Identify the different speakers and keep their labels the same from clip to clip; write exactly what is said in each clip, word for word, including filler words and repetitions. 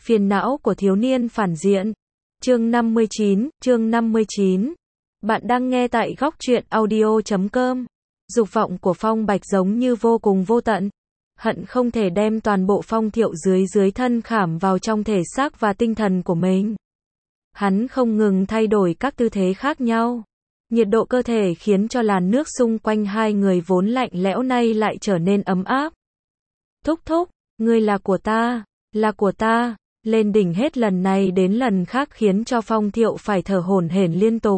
Speaker 1: Phiền não của thiếu niên phản diện. Chương năm mươi chín, chương năm mươi chín. Bạn đang nghe tại góc truyện audio chấm com. Dục vọng của Phong Bạch giống như vô cùng vô tận. Hận không thể đem toàn bộ Phong Thiệu dưới dưới thân khảm vào trong thể xác và tinh thần của mình. Hắn không ngừng thay đổi các tư thế khác nhau. Nhiệt độ cơ thể khiến cho làn nước xung quanh hai người vốn lạnh lẽo nay lại trở nên ấm áp. Thúc thúc, ngươi là của ta, là của ta. Lên đỉnh hết lần này đến lần khác khiến cho Phong Thiệu phải thở hổn hển liên tục.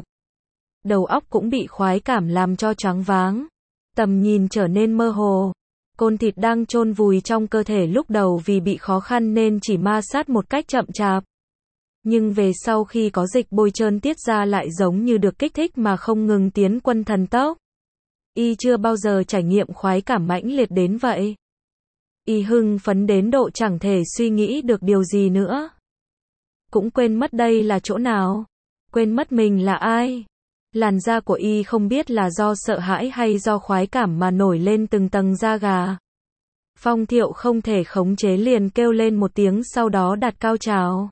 Speaker 1: Đầu óc cũng bị khoái cảm làm cho choáng váng. Tầm nhìn trở nên mơ hồ. Côn thịt đang chôn vùi trong cơ thể lúc đầu vì bị khó khăn nên chỉ ma sát một cách chậm chạp. Nhưng về sau khi có dịch bôi trơn tiết ra lại giống như được kích thích mà không ngừng tiến quân thần tốc. Y chưa bao giờ trải nghiệm khoái cảm mãnh liệt đến vậy. Y hưng phấn đến độ chẳng thể suy nghĩ được điều gì nữa. Cũng quên mất đây là chỗ nào. Quên mất mình là ai. Làn da của Y không biết là do sợ hãi hay do khoái cảm mà nổi lên từng tầng da gà. Phong Thiệu không thể khống chế liền kêu lên một tiếng sau đó đặt cao trào.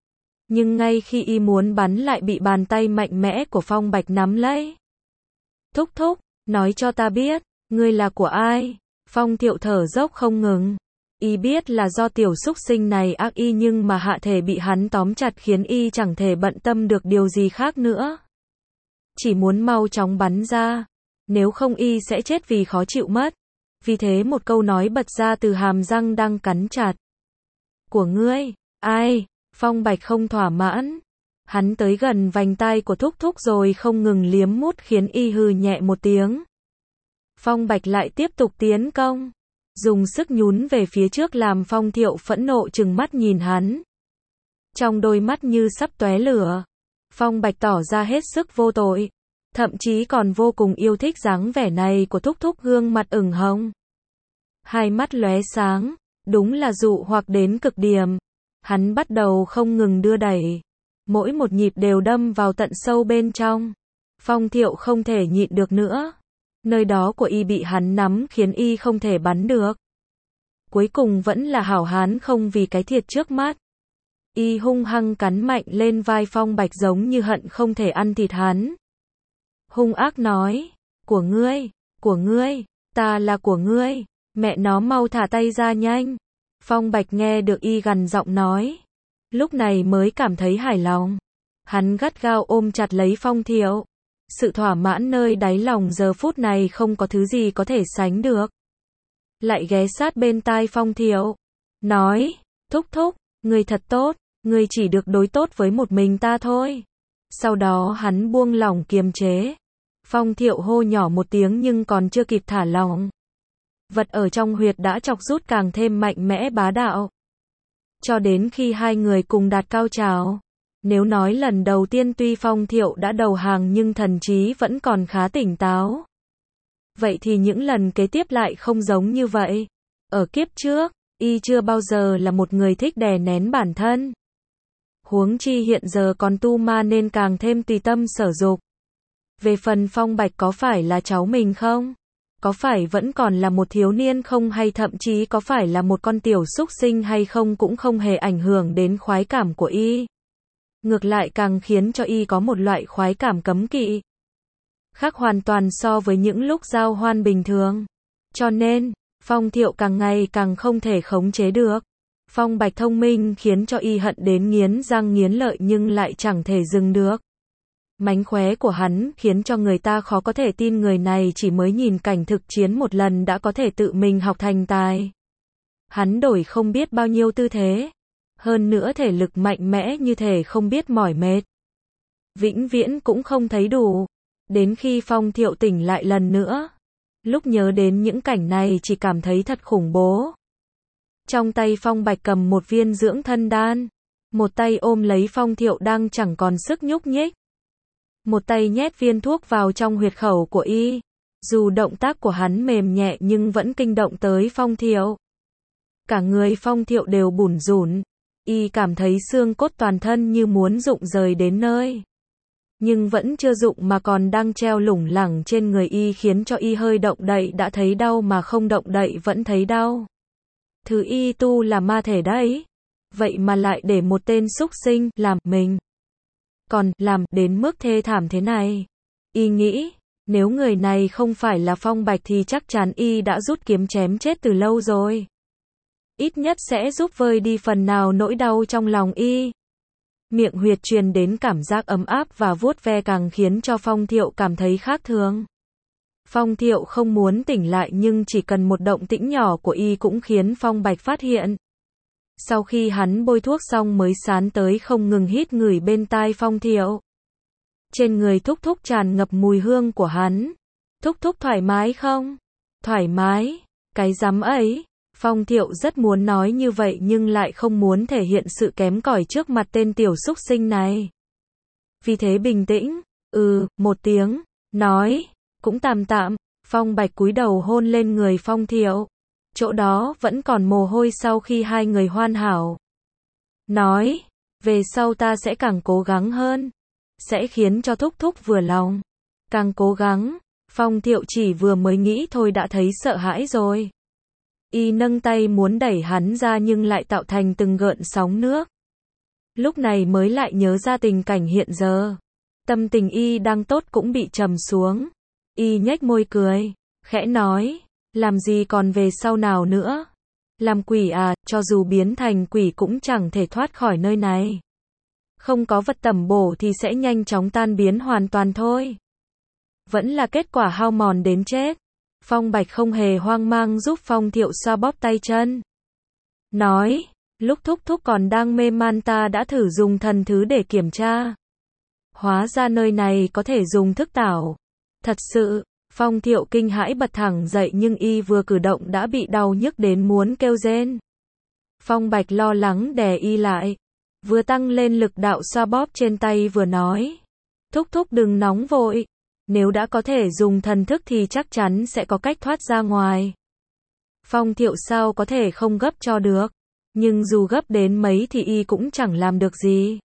Speaker 1: Nhưng ngay khi Y muốn bắn lại bị bàn tay mạnh mẽ của Phong Bạch nắm lấy. Thúc thúc, nói cho ta biết, ngươi là của ai? Phong Thiệu thở dốc không ngừng. Y biết là do tiểu súc sinh này ác Y nhưng mà hạ thể bị hắn tóm chặt khiến Y chẳng thể bận tâm được điều gì khác nữa. Chỉ muốn mau chóng bắn ra. Nếu không Y sẽ chết vì khó chịu mất. Vì thế một câu nói bật ra từ hàm răng đang cắn chặt. Của ngươi, ai? Phong Bạch không thỏa mãn. Hắn tới gần vành tai của thúc thúc rồi không ngừng liếm mút khiến Y hừ nhẹ một tiếng. Phong Bạch lại tiếp tục tiến công. Dùng sức nhún về phía trước làm Phong Thiệu phẫn nộ trừng mắt nhìn hắn. Trong đôi mắt như sắp tóe lửa. Phong Bạch tỏ ra hết sức vô tội. Thậm chí còn vô cùng yêu thích dáng vẻ này của thúc thúc gương mặt ửng hồng. Hai mắt lóe sáng. Đúng là dụ hoặc đến cực điểm. Hắn bắt đầu không ngừng đưa đẩy. Mỗi một nhịp đều đâm vào tận sâu bên trong. Phong Thiệu không thể nhịn được nữa. Nơi đó của Y bị hắn nắm khiến Y không thể bắn được. Cuối cùng vẫn là hảo hán không vì cái thiệt trước mắt. Y hung hăng cắn mạnh lên vai Phong Bạch giống như hận không thể ăn thịt hắn. Hung ác nói, của ngươi, của ngươi, ta là của ngươi, mẹ nó mau thả tay ra nhanh. Phong Bạch nghe được Y gằn giọng nói. Lúc này mới cảm thấy hài lòng. Hắn gắt gao ôm chặt lấy Phong Thiệu. Sự thỏa mãn nơi đáy lòng giờ phút này không có thứ gì có thể sánh được. Lại ghé sát bên tai Phong Thiệu. Nói, thúc thúc, ngươi thật tốt, ngươi chỉ được đối tốt với một mình ta thôi. Sau đó hắn buông lỏng kiềm chế. Phong Thiệu hô nhỏ một tiếng nhưng còn chưa kịp thả lỏng. Vật ở trong huyệt đã chọc rút càng thêm mạnh mẽ bá đạo. Cho đến khi hai người cùng đạt cao trào. Nếu nói lần đầu tiên tuy Phong Thiệu đã đầu hàng nhưng thần trí vẫn còn khá tỉnh táo. Vậy thì những lần kế tiếp lại không giống như vậy. Ở kiếp trước, Y chưa bao giờ là một người thích đè nén bản thân. Huống chi hiện giờ còn tu ma nên càng thêm tùy tâm sở dục. Về phần Phong Bạch có phải là cháu mình không? Có phải vẫn còn là một thiếu niên không hay thậm chí có phải là một con tiểu súc sinh hay không cũng không hề ảnh hưởng đến khoái cảm của Y. Ngược lại càng khiến cho Y có một loại khoái cảm cấm kỵ. Khác hoàn toàn so với những lúc giao hoan bình thường. Cho nên, Phong Thiệu càng ngày càng không thể khống chế được. Phong Bạch thông minh khiến cho Y hận đến nghiến răng nghiến lợi nhưng lại chẳng thể dừng được. Mánh khóe của hắn khiến cho người ta khó có thể tin người này chỉ mới nhìn cảnh thực chiến một lần đã có thể tự mình học thành tài. Hắn đổi không biết bao nhiêu tư thế. Hơn nữa thể lực mạnh mẽ như thể không biết mỏi mệt. Vĩnh viễn cũng không thấy đủ. Đến khi Phong Thiệu tỉnh lại lần nữa. Lúc nhớ đến những cảnh này chỉ cảm thấy thật khủng bố. Trong tay Phong Bạch cầm một viên dưỡng thân đan. Một tay ôm lấy Phong Thiệu đang chẳng còn sức nhúc nhích. Một tay nhét viên thuốc vào trong huyệt khẩu của Y. Dù động tác của hắn mềm nhẹ nhưng vẫn kinh động tới Phong Thiệu. Cả người Phong Thiệu đều bủn rủn. Y cảm thấy xương cốt toàn thân như muốn rụng rời đến nơi. Nhưng vẫn chưa rụng mà còn đang treo lủng lẳng trên người Y khiến cho Y hơi động đậy đã thấy đau mà không động đậy vẫn thấy đau. Thứ Y tu là ma thể đấy. vậy mà lại để một tên súc sinh làm mình. Còn làm đến mức thê thảm thế này. Y nghĩ, nếu người này không phải là Phong Bạch thì chắc chắn y đã rút kiếm chém chết từ lâu rồi. Ít nhất sẽ giúp vơi đi phần nào nỗi đau trong lòng y. Miệng huyệt truyền đến cảm giác ấm áp và vuốt ve càng khiến cho Phong Thiệu cảm thấy khác thường. Phong Thiệu không muốn tỉnh lại nhưng chỉ cần một động tĩnh nhỏ của y cũng khiến Phong Bạch phát hiện. Sau khi hắn bôi thuốc xong mới sán tới không ngừng hít ngửi bên tai Phong Thiệu. Trên người Thúc Thúc tràn ngập mùi hương của hắn. Thúc Thúc thoải mái không? Thoải mái? Cái rắm ấy. Phong Thiệu rất muốn nói như vậy nhưng lại không muốn thể hiện sự kém cỏi trước mặt tên tiểu súc sinh này. Vì thế bình tĩnh, ừ, một tiếng, nói, cũng tạm tạm. Phong Bạch cúi đầu hôn lên người Phong Thiệu. Chỗ đó vẫn còn mồ hôi sau khi hai người hoàn hảo. Nói, về sau ta sẽ càng cố gắng hơn. Sẽ khiến cho Thúc Thúc vừa lòng. Càng cố gắng. Phong Thiệu chỉ vừa mới nghĩ thôi đã thấy sợ hãi rồi. Y nâng tay muốn đẩy hắn ra nhưng lại tạo thành từng gợn sóng nước. Lúc này mới lại nhớ ra tình cảnh hiện giờ. Tâm tình y đang tốt cũng bị trầm xuống. Y nhếch môi cười, khẽ nói, làm gì còn về sau nào nữa. Làm quỷ à, cho dù biến thành quỷ cũng chẳng thể thoát khỏi nơi này. Không có vật tẩm bổ thì sẽ nhanh chóng tan biến hoàn toàn thôi. Vẫn là kết quả hao mòn đến chết. Phong Bạch không hề hoang mang giúp Phong Thiệu xoa bóp tay chân. Nói, lúc Thúc Thúc còn đang mê man ta đã thử dùng thần thứ để kiểm tra. Hóa ra nơi này có thể dùng thức tảo. Thật sự, Phong Thiệu kinh hãi bật thẳng dậy nhưng y vừa cử động đã bị đau nhức đến muốn kêu rên. Phong Bạch lo lắng đè y lại. Vừa tăng lên lực đạo xoa bóp trên tay vừa nói. Thúc Thúc đừng nóng vội. Nếu đã có thể dùng thần thức thì chắc chắn sẽ có cách thoát ra ngoài. Phong Thiệu sao có thể không gấp cho được. Nhưng dù gấp đến mấy thì y cũng chẳng làm được gì.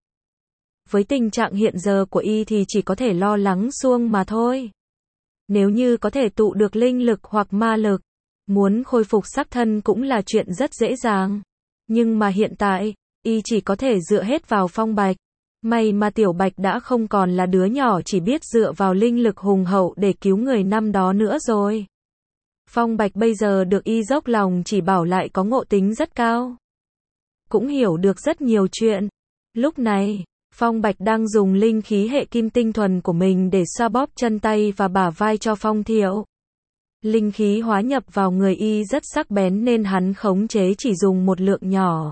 Speaker 1: Với tình trạng hiện giờ của y thì chỉ có thể lo lắng suông mà thôi. Nếu như có thể tụ được linh lực hoặc ma lực, muốn khôi phục sắc thân cũng là chuyện rất dễ dàng. Nhưng mà hiện tại, y chỉ có thể dựa hết vào Phong Bạch. May mà Tiểu Bạch đã không còn là đứa nhỏ chỉ biết dựa vào linh lực hùng hậu để cứu người năm đó nữa rồi. Phong Bạch bây giờ được y dốc lòng chỉ bảo lại có ngộ tính rất cao. Cũng hiểu được rất nhiều chuyện. Lúc này, Phong Bạch đang dùng linh khí hệ kim tinh thuần của mình để xoa bóp chân tay và bả vai cho Phong Thiệu. Linh khí hóa nhập vào người y rất sắc bén nên hắn khống chế chỉ dùng một lượng nhỏ.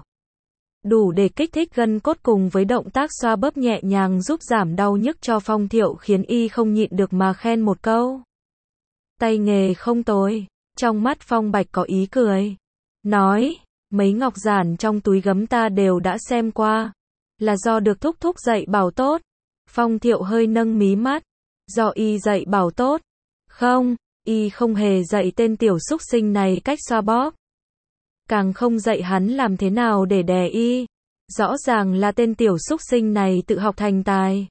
Speaker 1: Đủ để kích thích gân cốt cùng với động tác xoa bóp nhẹ nhàng giúp giảm đau nhức cho Phong Thiệu khiến y không nhịn được mà khen một câu. Tay nghề không tồi. Trong mắt Phong Bạch có ý cười. Nói, mấy ngọc giản trong túi gấm ta đều đã xem qua. Là do được Thúc Thúc dạy bảo tốt. Phong Thiệu hơi nâng mí mắt. Do y dạy bảo tốt. Không, y không hề dạy tên tiểu súc sinh này cách xoa bóp. Càng không dạy hắn làm thế nào để đè y. Rõ ràng là tên tiểu súc sinh này tự học thành tài.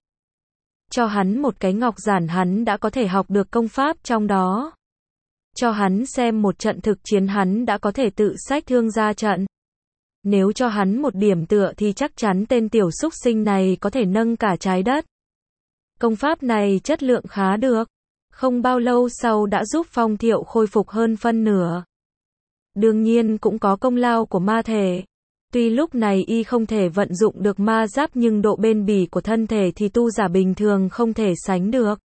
Speaker 1: Cho hắn một cái ngọc giản hắn đã có thể học được công pháp trong đó. Cho hắn xem một trận thực chiến hắn đã có thể tự xách thương ra trận. Nếu cho hắn một điểm tựa thì chắc chắn tên tiểu súc sinh này có thể nâng cả trái đất. Công pháp này chất lượng khá được. Không bao lâu sau đã giúp Phong Thiệu khôi phục hơn phân nửa. Đương nhiên cũng có công lao của ma thể. Tuy lúc này y không thể vận dụng được ma giáp nhưng độ bền bỉ của thân thể thì tu giả bình thường không thể sánh được.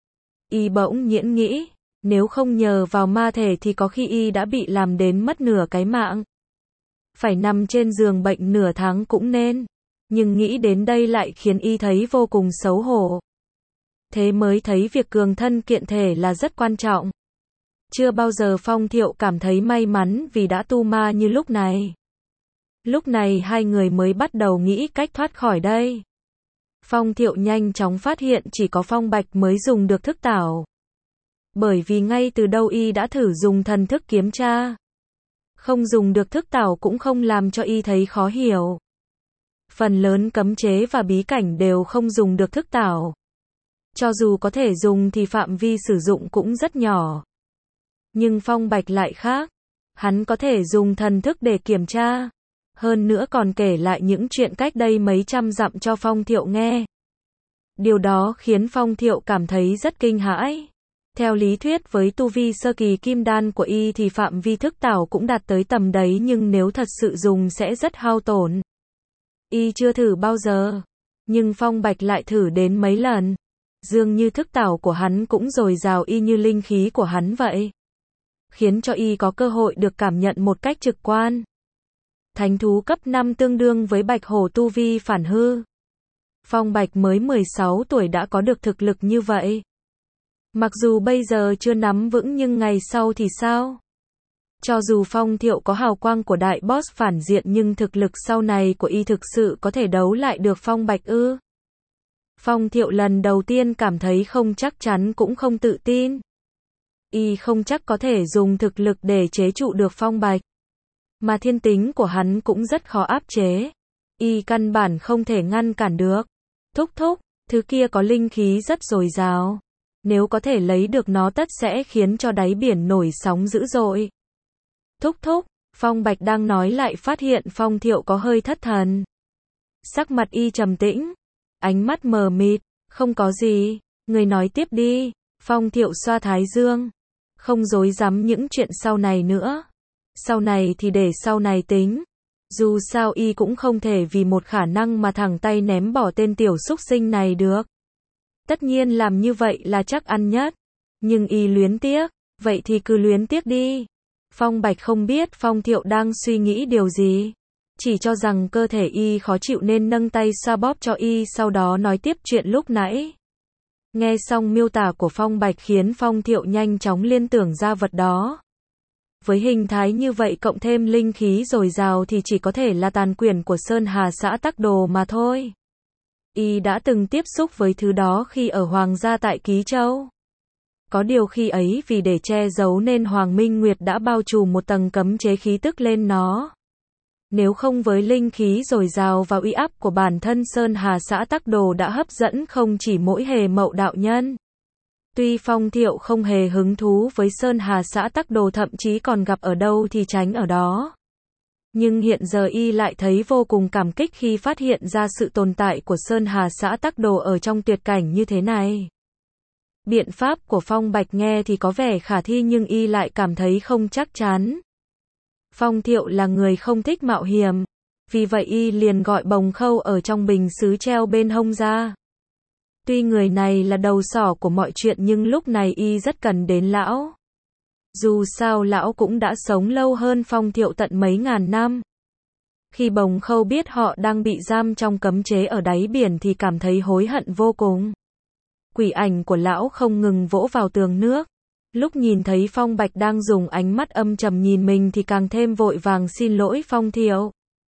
Speaker 1: Y bỗng nhiễn nghĩ, nếu không nhờ vào ma thể thì có khi y đã bị làm đến mất nửa cái mạng. Phải nằm trên giường bệnh nửa tháng cũng nên. Nhưng nghĩ đến đây lại khiến y thấy vô cùng xấu hổ. Thế mới thấy việc cường thân kiện thể là rất quan trọng. Chưa bao giờ Phong Thiệu cảm thấy may mắn vì đã tu ma như lúc này. Lúc này hai người mới bắt đầu nghĩ cách thoát khỏi đây. Phong Thiệu nhanh chóng phát hiện chỉ có Phong Bạch mới dùng được thức tảo. Bởi vì ngay từ đầu y đã thử dùng thần thức kiếm tra. Không dùng được thức tảo cũng không làm cho y thấy khó hiểu. Phần lớn cấm chế và bí cảnh đều không dùng được thức tảo. Cho dù có thể dùng thì phạm vi sử dụng cũng rất nhỏ. Nhưng Phong Bạch lại khác. Hắn có thể dùng thần thức để kiểm tra. Hơn nữa còn kể lại những chuyện cách đây mấy trăm dặm cho Phong Thiệu nghe. Điều đó khiến Phong Thiệu cảm thấy rất kinh hãi. Theo lý thuyết với tu vi sơ kỳ kim đan của y thì phạm vi thức tảo cũng đạt tới tầm đấy, nhưng nếu thật sự dùng sẽ rất hao tổn. Y chưa thử bao giờ, nhưng Phong Bạch lại thử đến mấy lần. Dường như thức tảo của hắn cũng dồi dào y như linh khí của hắn vậy, khiến cho y có cơ hội được cảm nhận một cách trực quan. Thánh thú cấp năm tương đương với bạch hổ tu vi phản hư. Phong Bạch mới mười sáu tuổi đã có được thực lực như vậy. Mặc dù bây giờ chưa nắm vững nhưng ngày sau thì sao? Cho dù Phong Thiệu có hào quang của đại boss phản diện nhưng thực lực sau này của y thực sự có thể đấu lại được Phong Bạch ư? Phong Thiệu lần đầu tiên cảm thấy không chắc chắn cũng không tự tin. Y không chắc có thể dùng thực lực để chế trụ được Phong Bạch. Mà thiên tính của hắn cũng rất khó áp chế. Y căn bản không thể ngăn cản được. Thúc thúc, thứ kia có linh khí rất dồi dào. Nếu có thể lấy được nó tất sẽ khiến cho đáy biển nổi sóng dữ dội. Thúc thúc, Phong Bạch đang nói lại phát hiện Phong Thiệu có hơi thất thần. Sắc mặt y trầm tĩnh, ánh mắt mờ mịt, không có gì, người nói tiếp đi. Phong Thiệu xoa thái dương, không rối rắm những chuyện sau này nữa. Sau này thì để sau này tính. Dù sao y cũng không thể vì một khả năng mà thẳng tay ném bỏ tên tiểu súc sinh này được. Tất nhiên làm như vậy là chắc ăn nhất. Nhưng y luyến tiếc, vậy thì cứ luyến tiếc đi. Phong Bạch không biết Phong Thiệu đang suy nghĩ điều gì. Chỉ cho rằng cơ thể y khó chịu nên nâng tay xoa bóp cho y, sau đó nói tiếp chuyện lúc nãy. Nghe xong miêu tả của Phong Bạch khiến Phong Thiệu nhanh chóng liên tưởng ra vật đó. Với hình thái như vậy cộng thêm linh khí dồi dào thì chỉ có thể là tàn quyển của Sơn Hà xã Tắc Đồ mà thôi. Y đã từng tiếp xúc với thứ đó khi ở Hoàng gia tại Ký Châu. Có điều khi ấy vì để che giấu nên Hoàng Minh Nguyệt đã bao trùm một tầng cấm chế khí tức lên nó. Nếu không với linh khí dồi dào và uy áp của bản thân Sơn Hà xã Tắc Đồ đã hấp dẫn không chỉ mỗi hề mậu đạo nhân. Tuy Phong Thiệu không hề hứng thú với Sơn Hà xã Tắc Đồ, thậm chí còn gặp ở đâu thì tránh ở đó. Nhưng hiện giờ y lại thấy vô cùng cảm kích khi phát hiện ra sự tồn tại của Sơn Hà xã Tắc Đồ ở trong tuyệt cảnh như thế này. Biện pháp của Phong Bạch nghe thì có vẻ khả thi nhưng y lại cảm thấy không chắc chắn. Phong Thiệu là người không thích mạo hiểm, vì vậy y liền gọi Bồng Khâu ở trong bình sứ treo bên hông ra. Tuy người này là đầu sỏ của mọi chuyện nhưng lúc này y rất cần đến lão. Dù sao lão cũng đã sống lâu hơn Phong Thiệu tận mấy ngàn năm. Khi Bồng Khâu biết họ đang bị giam trong cấm chế ở đáy biển thì cảm thấy hối hận vô cùng. Quỷ ảnh của lão không ngừng vỗ vào tường nước. Lúc nhìn thấy Phong Bạch đang dùng ánh mắt âm trầm nhìn mình thì càng thêm vội vàng xin lỗi Phong Thiệu.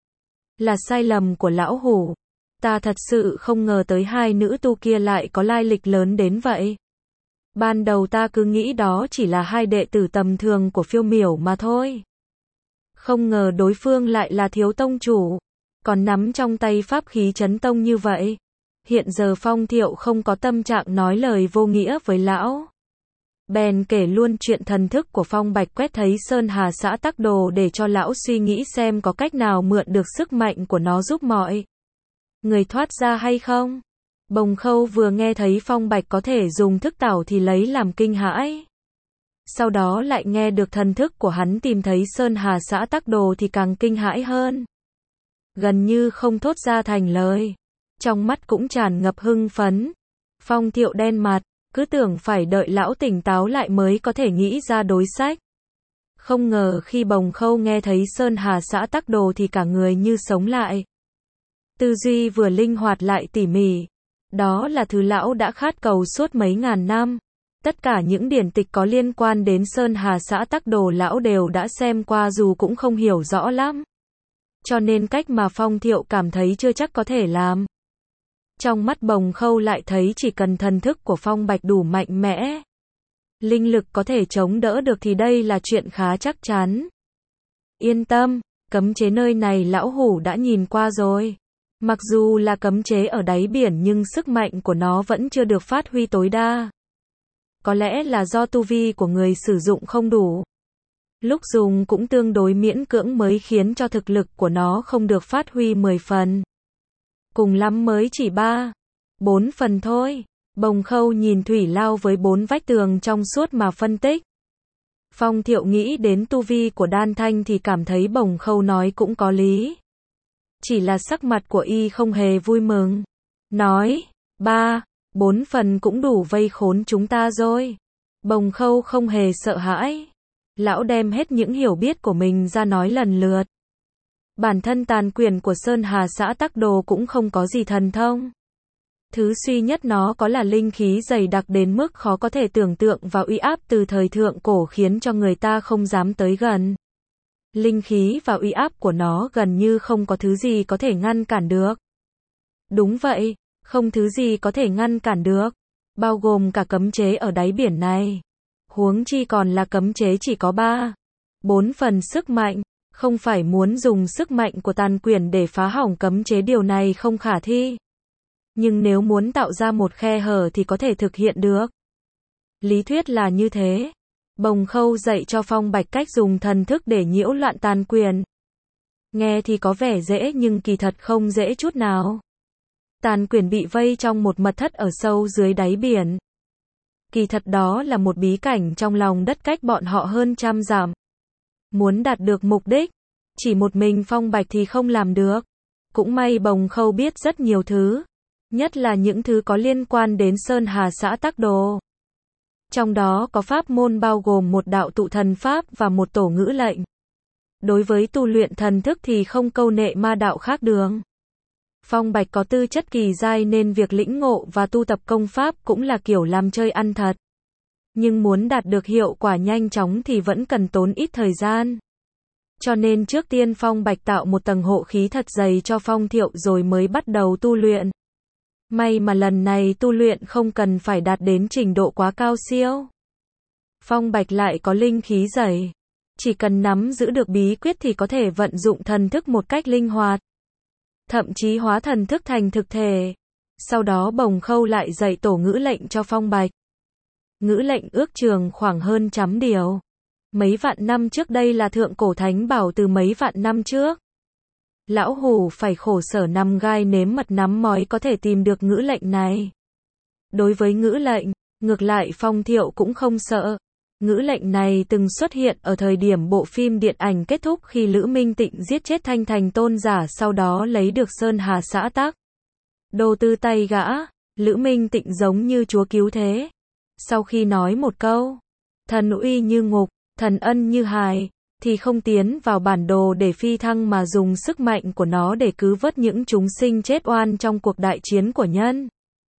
Speaker 1: Là sai lầm của lão hủ. Ta thật sự không ngờ tới hai nữ tu kia lại có lai lịch lớn đến vậy. Ban đầu ta cứ nghĩ đó chỉ là hai đệ tử tầm thường của Phiêu Miểu mà thôi. Không ngờ đối phương lại là thiếu tông chủ, còn nắm trong tay pháp khí chấn tông như vậy. Hiện giờ Phong Thiệu không có tâm trạng nói lời vô nghĩa với lão. Bèn kể luôn chuyện thần thức của Phong Bạch quét thấy Sơn Hà xã Tắc Đồ để cho lão suy nghĩ xem có cách nào mượn được sức mạnh của nó giúp mọi người thoát ra hay không. Bồng Khâu vừa nghe thấy Phong Bạch có thể dùng thức tảo thì lấy làm kinh hãi. Sau đó lại nghe được thần thức của hắn tìm thấy Sơn Hà xã Tắc Đồ thì càng kinh hãi hơn. Gần như không thốt ra thành lời. Trong mắt cũng tràn ngập hưng phấn. Phong Thiệu đen mặt, cứ tưởng phải đợi lão tỉnh táo lại mới có thể nghĩ ra đối sách. Không ngờ khi Bồng Khâu nghe thấy Sơn Hà xã Tắc Đồ thì cả người như sống lại. Tư duy vừa linh hoạt lại tỉ mỉ. Đó là thứ lão đã khát cầu suốt mấy ngàn năm. Tất cả những điển tịch có liên quan đến Sơn Hà xã Tắc Đồ lão đều đã xem qua dù cũng không hiểu rõ lắm. Cho nên cách mà Phong Thiệu cảm thấy chưa chắc có thể làm. Trong mắt Bồng Khâu lại thấy chỉ cần thần thức của Phong Bạch đủ mạnh mẽ, linh lực có thể chống đỡ được thì đây là chuyện khá chắc chắn. Yên tâm, cấm chế nơi này lão hủ đã nhìn qua rồi. Mặc dù là cấm chế ở đáy biển nhưng sức mạnh của nó vẫn chưa được phát huy tối đa. Có lẽ là do tu vi của người sử dụng không đủ. Lúc dùng cũng tương đối miễn cưỡng mới khiến cho thực lực của nó không được phát huy mười phần. Cùng lắm mới chỉ ba, bốn phần thôi. Bồng Khâu nhìn thủy lao với bốn vách tường trong suốt mà phân tích. Phong Thiệu nghĩ đến tu vi của Đan Thanh thì cảm thấy Bồng Khâu nói cũng có lý. Chỉ là sắc mặt của y không hề vui mừng. Nói, ba, bốn phần cũng đủ vây khốn chúng ta rồi. Bồng Khâu không hề sợ hãi. Lão đem hết những hiểu biết của mình ra nói lần lượt. Bản thân tàn quyền của Sơn Hà xã Tắc Đồ cũng không có gì thần thông. Thứ duy nhất nó có là linh khí dày đặc đến mức khó có thể tưởng tượng và uy áp từ thời thượng cổ khiến cho người ta không dám tới gần. Linh khí và uy áp của nó gần như không có thứ gì có thể ngăn cản được. Đúng vậy, không thứ gì có thể ngăn cản được. Bao gồm cả cấm chế ở đáy biển này. Huống chi còn là cấm chế chỉ có ba, bốn phần sức mạnh. Không phải muốn dùng sức mạnh của tàn quyền để phá hỏng cấm chế, điều này không khả thi. Nhưng nếu muốn tạo ra một khe hở thì có thể thực hiện được. Lý thuyết là như thế. Bồng Khâu dạy cho Phong Bạch cách dùng thần thức để nhiễu loạn tàn quyền. Nghe thì có vẻ dễ nhưng kỳ thật không dễ chút nào. Tàn quyền bị vây trong một mật thất ở sâu dưới đáy biển. Kỳ thật đó là một bí cảnh trong lòng đất cách bọn họ hơn trăm dặm. Muốn đạt được mục đích, chỉ một mình Phong Bạch thì không làm được. Cũng may Bồng Khâu biết rất nhiều thứ. Nhất là những thứ có liên quan đến Sơn Hà xã Tắc Đồ. Trong đó có pháp môn bao gồm một đạo tụ thần pháp và một tổ ngữ lệnh. Đối với tu luyện thần thức thì không câu nệ ma đạo khác đường. Phong Bạch có tư chất kỳ giai nên việc lĩnh ngộ và tu tập công pháp cũng là kiểu làm chơi ăn thật. Nhưng muốn đạt được hiệu quả nhanh chóng thì vẫn cần tốn ít thời gian. Cho nên trước tiên Phong Bạch tạo một tầng hộ khí thật dày cho Phong Thiệu rồi mới bắt đầu tu luyện. May mà lần này tu luyện không cần phải đạt đến trình độ quá cao siêu. Phong Bạch lại có linh khí dày. Chỉ cần nắm giữ được bí quyết thì có thể vận dụng thần thức một cách linh hoạt. Thậm chí hóa thần thức thành thực thể. Sau đó Bồng Khâu lại dạy tổ ngữ lệnh cho Phong Bạch. Ngữ lệnh ước chừng khoảng hơn trăm điều. Mấy vạn năm trước đây là thượng cổ thánh bảo từ mấy vạn năm trước. Lão Hủ phải khổ sở nằm gai nếm mật nắm mói có thể tìm được ngữ lệnh này. Đối với ngữ lệnh, ngược lại Phong Thiệu cũng không sợ. Ngữ lệnh này từng xuất hiện ở thời điểm bộ phim điện ảnh kết thúc khi Lữ Minh Tịnh giết chết Thanh Thành tôn giả sau đó lấy được Sơn Hà xã Tắc Đồ từ tay gã. Lữ Minh Tịnh giống như chúa cứu thế. Sau khi nói một câu, thần uy như ngục, thần ân như hài, thì không tiến vào bản đồ để phi thăng mà dùng sức mạnh của nó để cứu vớt những chúng sinh chết oan trong cuộc đại chiến của nhân.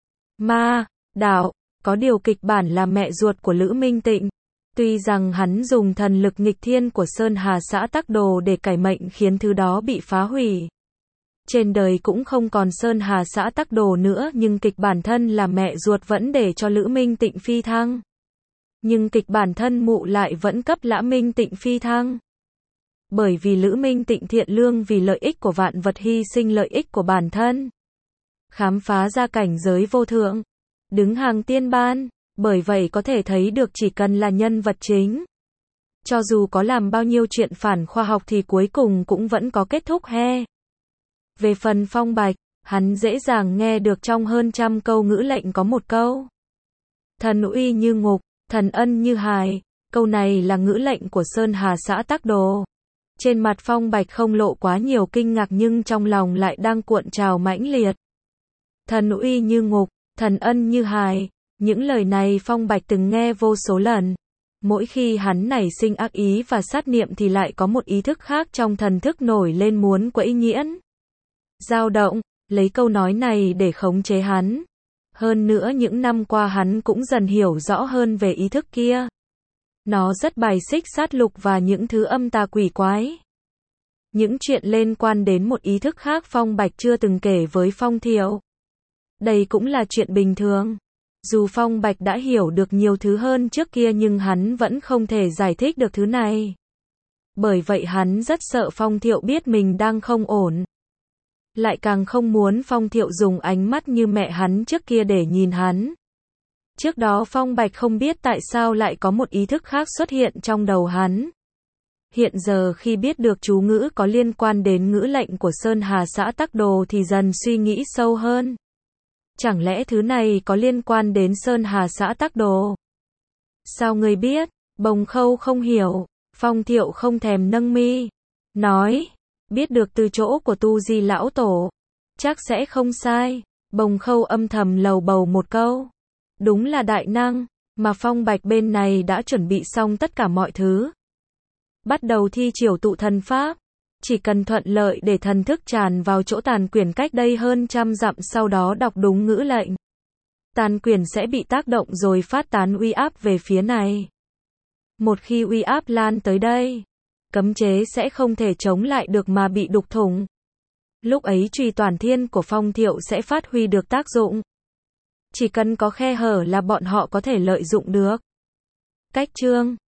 Speaker 1: Ma, đạo, có điều kịch bản là mẹ ruột của Lữ Minh Tịnh. Tuy rằng hắn dùng thần lực nghịch thiên của Sơn Hà xã Tắc Đồ để cải mệnh khiến thứ đó bị phá hủy. Trên đời cũng không còn Sơn Hà xã Tắc Đồ nữa nhưng kịch bản thân là mẹ ruột vẫn để cho Lữ Minh Tịnh phi thăng. Nhưng kịch bản thân mụ lại vẫn cấp Lã Minh Tịnh phi thăng. Bởi vì Lữ Minh Tịnh thiện lương vì lợi ích của vạn vật hy sinh lợi ích của bản thân. Khám phá ra cảnh giới vô thượng. Đứng hàng tiên ban. Bởi vậy có thể thấy được chỉ cần là nhân vật chính. Cho dù có làm bao nhiêu chuyện phản khoa học thì cuối cùng cũng vẫn có kết thúc he. Về phần Phong Bạch, hắn dễ dàng nghe được trong hơn trăm câu ngữ lệnh có một câu. Thần uy như ngục, thần ân như hài. Câu này là ngữ lệnh của Sơn Hà xã Tắc Đồ. Trên mặt Phong Bạch không lộ quá nhiều kinh ngạc nhưng trong lòng lại đang cuộn trào mãnh liệt. Thần uy như ngục, thần ân như hài. Những lời này Phong Bạch từng nghe vô số lần. Mỗi khi hắn nảy sinh ác ý và sát niệm thì lại có một ý thức khác trong thần thức nổi lên muốn quẫy nhiễm. Dao động, lấy câu nói này để khống chế hắn. Hơn nữa những năm qua hắn cũng dần hiểu rõ hơn về ý thức kia. Nó rất bài xích sát lục và những thứ âm tà quỷ quái. Những chuyện liên quan đến một ý thức khác Phong Bạch chưa từng kể với Phong Thiệu. Đây cũng là chuyện bình thường. Dù Phong Bạch đã hiểu được nhiều thứ hơn trước kia nhưng hắn vẫn không thể giải thích được thứ này. Bởi vậy hắn rất sợ Phong Thiệu biết mình đang không ổn. Lại càng không muốn Phong Thiệu dùng ánh mắt như mẹ hắn trước kia để nhìn hắn. Trước đó Phong Bạch không biết tại sao lại có một ý thức khác xuất hiện trong đầu hắn. Hiện giờ khi biết được chú ngữ có liên quan đến ngữ lệnh của Sơn Hà xã Tắc Đồ thì dần suy nghĩ sâu hơn. Chẳng lẽ thứ này có liên quan đến Sơn Hà xã Tắc Đồ? Sao ngươi biết? Bồng Khâu không hiểu. Phong Thiệu không thèm nâng mi. Nói, biết được từ chỗ của Tu Di lão tổ. Chắc sẽ không sai. Bồng Khâu âm thầm lầu bầu một câu. Đúng là đại năng, mà Phong Bạch bên này đã chuẩn bị xong tất cả mọi thứ. Bắt đầu thi chiểu tụ thần pháp. Chỉ cần thuận lợi để thần thức tràn vào chỗ tàn quyển cách đây hơn trăm dặm, sau đó đọc đúng ngữ lệnh. Tàn quyển sẽ bị tác động rồi phát tán uy áp về phía này. Một khi uy áp lan tới đây, cấm chế sẽ không thể chống lại được mà bị đục thủng. Lúc ấy Chùy Toàn Thiên của Phong Thiệu sẽ phát huy được tác dụng. Chỉ cần có khe hở là bọn họ có thể lợi dụng được. Cách chương